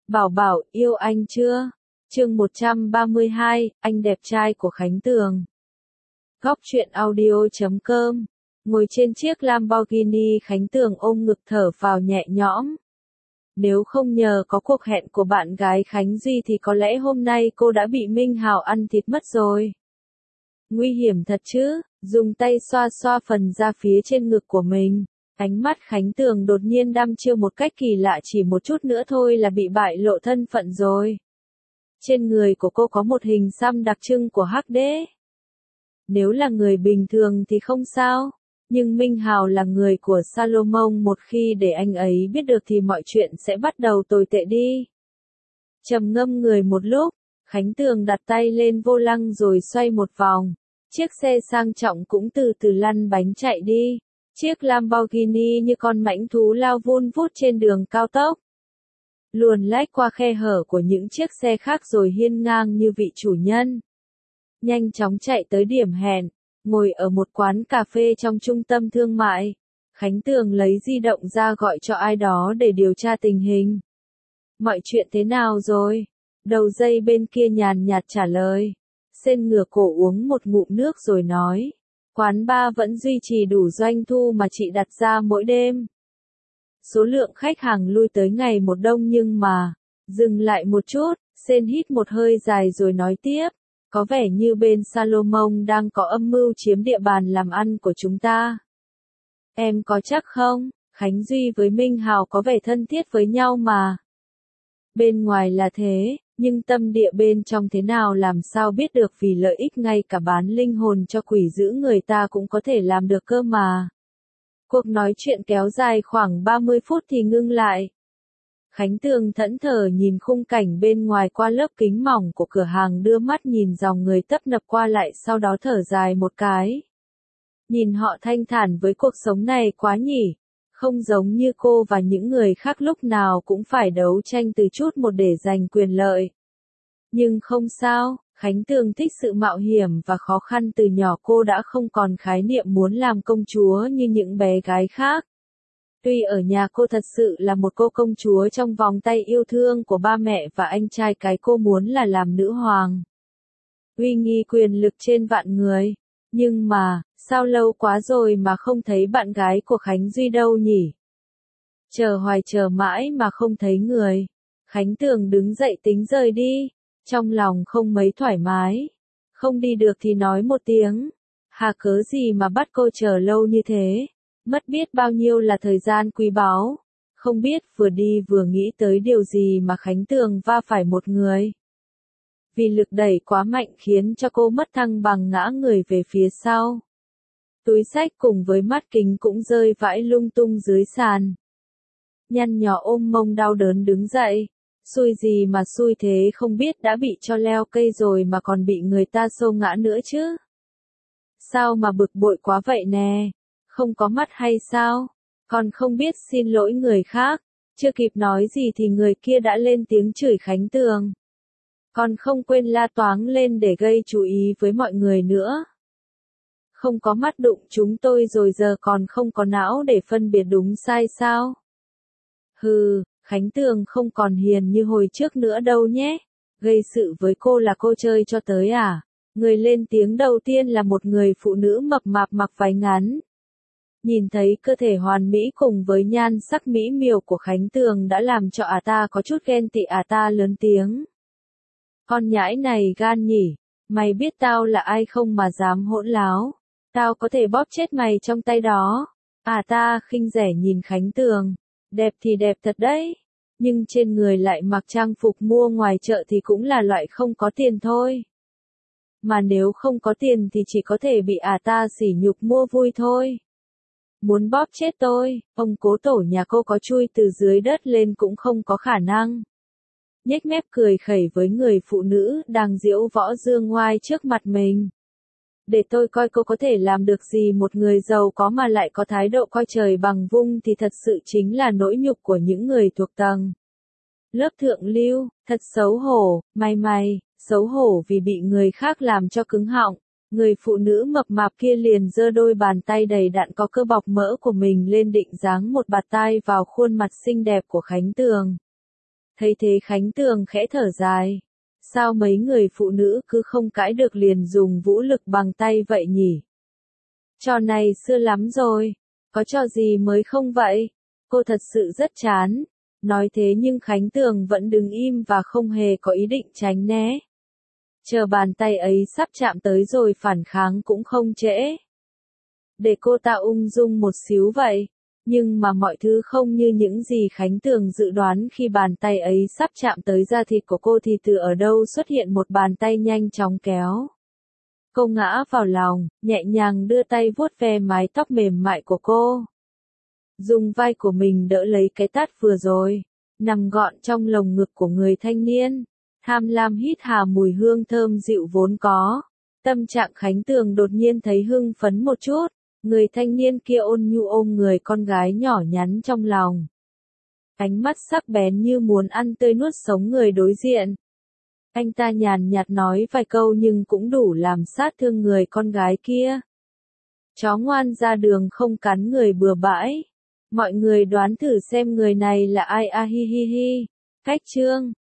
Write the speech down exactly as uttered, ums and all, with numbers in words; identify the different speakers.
Speaker 1: Bảo Bảo, yêu anh chưa? Chương một trăm ba mươi hai, anh đẹp trai của Khánh Tường. Góc truyện audio chấm com. Ngồi trên chiếc Lamborghini, Khánh Tường ôm ngực thở vào nhẹ nhõm. Nếu không nhờ có cuộc hẹn của bạn gái Khánh Duy thì có lẽ hôm nay cô đã bị Minh Hào ăn thịt mất rồi. Nguy hiểm thật chứ, dùng tay xoa xoa phần da phía trên ngực của mình. Ánh mắt Khánh Tường đột nhiên đăm chiêu một cách kỳ lạ, chỉ một chút nữa thôi là bị bại lộ thân phận rồi. Trên người của cô có một hình xăm đặc trưng của hắc đế. Nếu là người bình thường thì không sao, nhưng Minh Hào là người của Salomon, một khi để anh ấy biết được thì mọi chuyện sẽ bắt đầu tồi tệ đi. Trầm ngâm người một lúc, Khánh Tường đặt tay lên vô lăng rồi xoay một vòng. Chiếc xe sang trọng cũng từ từ lăn bánh chạy đi. Chiếc Lamborghini như con mãnh thú lao vun vút trên đường cao tốc. Luồn lách qua khe hở của những chiếc xe khác rồi hiên ngang như vị chủ nhân. Nhanh chóng chạy tới điểm hẹn, ngồi ở một quán cà phê trong trung tâm thương mại. Khánh Tường lấy di động ra gọi cho ai đó để điều tra tình hình. Mọi chuyện thế nào rồi? Đầu dây bên kia nhàn nhạt trả lời. Sên ngửa cổ uống một ngụm nước rồi nói. Quán bar vẫn duy trì đủ doanh thu mà chị đặt ra mỗi đêm. Số lượng khách hàng lui tới ngày một đông nhưng mà, dừng lại một chút, Sên hít một hơi dài rồi nói tiếp, có vẻ như bên Salomon đang có âm mưu chiếm địa bàn làm ăn của chúng ta. Em có chắc không? Khánh Duy với Minh Hào có vẻ thân thiết với nhau mà. Bên ngoài là thế, nhưng tâm địa bên trong thế nào làm sao biết được, vì lợi ích ngay cả bán linh hồn cho quỷ dữ người ta cũng có thể làm được cơ mà. Cuộc nói chuyện kéo dài khoảng ba mươi phút thì ngưng lại. Khánh Tường thẫn thờ nhìn khung cảnh bên ngoài qua lớp kính mỏng của cửa hàng, đưa mắt nhìn dòng người tấp nập qua lại, sau đó thở dài một cái. Nhìn họ thanh thản với cuộc sống này quá nhỉ. Không giống như cô và những người khác lúc nào cũng phải đấu tranh từ chút một để giành quyền lợi. Nhưng không sao, Khánh Tường thích sự mạo hiểm và khó khăn, từ nhỏ cô đã không còn khái niệm muốn làm công chúa như những bé gái khác. Tuy ở nhà cô thật sự là một cô công chúa trong vòng tay yêu thương của ba mẹ và anh trai, cái cô muốn là làm nữ hoàng. Uy nghi quyền lực trên vạn người. Nhưng mà, sao lâu quá rồi mà không thấy bạn gái của Khánh Duy đâu nhỉ? Chờ hoài chờ mãi mà không thấy người. Khánh Tường đứng dậy tính rời đi. Trong lòng không mấy thoải mái. Không đi được thì nói một tiếng. Hà cớ gì mà bắt cô chờ lâu như thế? Mất biết bao nhiêu là thời gian quý báu. Không biết vừa đi vừa nghĩ tới điều gì mà Khánh Tường va phải một người. Vì lực đẩy quá mạnh khiến cho cô mất thăng bằng, ngã người về phía sau. Túi xách cùng với mắt kính cũng rơi vãi lung tung dưới sàn. Nhăn nhó ôm mông đau đớn đứng dậy. Xui gì mà xui thế, không biết đã bị cho leo cây rồi mà còn bị người ta xô ngã nữa chứ. Sao mà bực bội quá vậy nè? Không có mắt hay sao? Còn không biết xin lỗi người khác. Chưa kịp nói gì thì người kia đã lên tiếng chửi Khánh Tường. Còn không quên la toáng lên để gây chú ý với mọi người nữa. Không có mắt đụng chúng tôi rồi giờ còn không có não để phân biệt đúng sai sao? Hừ, Khánh Tường không còn hiền như hồi trước nữa đâu nhé. Gây sự với cô là cô chơi cho tới à? Người lên tiếng đầu tiên là một người phụ nữ mập mạp mặc váy ngắn. Nhìn thấy cơ thể hoàn mỹ cùng với nhan sắc mỹ miều của Khánh Tường đã làm cho ả ta có chút ghen tị, ả ta lớn tiếng. Con nhãi này gan nhỉ, mày biết tao là ai không mà dám hỗn láo, tao có thể bóp chết mày trong tay đó. À ta khinh rẻ nhìn Khánh Tường, đẹp thì đẹp thật đấy, nhưng trên người lại mặc trang phục mua ngoài chợ thì cũng là loại không có tiền thôi. Mà nếu không có tiền thì chỉ có thể bị à ta sỉ nhục mua vui thôi. Muốn bóp chết tôi, ông cố tổ nhà cô có chui từ dưới đất lên cũng không có khả năng. Nhếch mép cười khẩy với người phụ nữ đang diễu võ dương ngoai trước mặt mình. Để tôi coi cô có thể làm được gì, một người giàu có mà lại có thái độ coi trời bằng vung thì thật sự chính là nỗi nhục của những người thuộc tầng lớp thượng lưu, thật xấu hổ, may may, xấu hổ vì bị người khác làm cho cứng họng. Người phụ nữ mập mạp kia liền giơ đôi bàn tay đầy đặn có cơ bọc mỡ của mình lên, định giáng một bạt tai vào khuôn mặt xinh đẹp của Khánh Tường. Thấy thế Khánh Tường khẽ thở dài. Sao mấy người phụ nữ cứ không cãi được liền dùng vũ lực bằng tay vậy nhỉ? Trò này xưa lắm rồi, có trò gì mới không vậy? Cô thật sự rất chán. Nói thế nhưng Khánh Tường vẫn đứng im và không hề có ý định tránh né. Chờ bàn tay ấy sắp chạm tới rồi phản kháng cũng không trễ. Để cô ta ung dung một xíu vậy. Nhưng mà mọi thứ không như những gì Khánh Tường dự đoán khi bàn tay ấy sắp chạm tới da thịt của cô thì từ ở đâu xuất hiện một bàn tay nhanh chóng kéo. Cô ngã vào lòng, nhẹ nhàng đưa tay vuốt ve mái tóc mềm mại của cô. Dùng vai của mình đỡ lấy cái tát vừa rồi, nằm gọn trong lồng ngực của người thanh niên. Tham lam hít hà mùi hương thơm dịu vốn có. Tâm trạng Khánh Tường đột nhiên thấy hưng phấn một chút. Người thanh niên kia ôn nhu ôm người con gái nhỏ nhắn trong lòng. Ánh mắt sắc bén như muốn ăn tươi nuốt sống người đối diện. Anh ta nhàn nhạt nói vài câu nhưng cũng đủ làm sát thương người con gái kia. Chó ngoan ra đường không cắn người bừa bãi. Mọi người đoán thử xem người này là ai a hi hi hi. Cách chương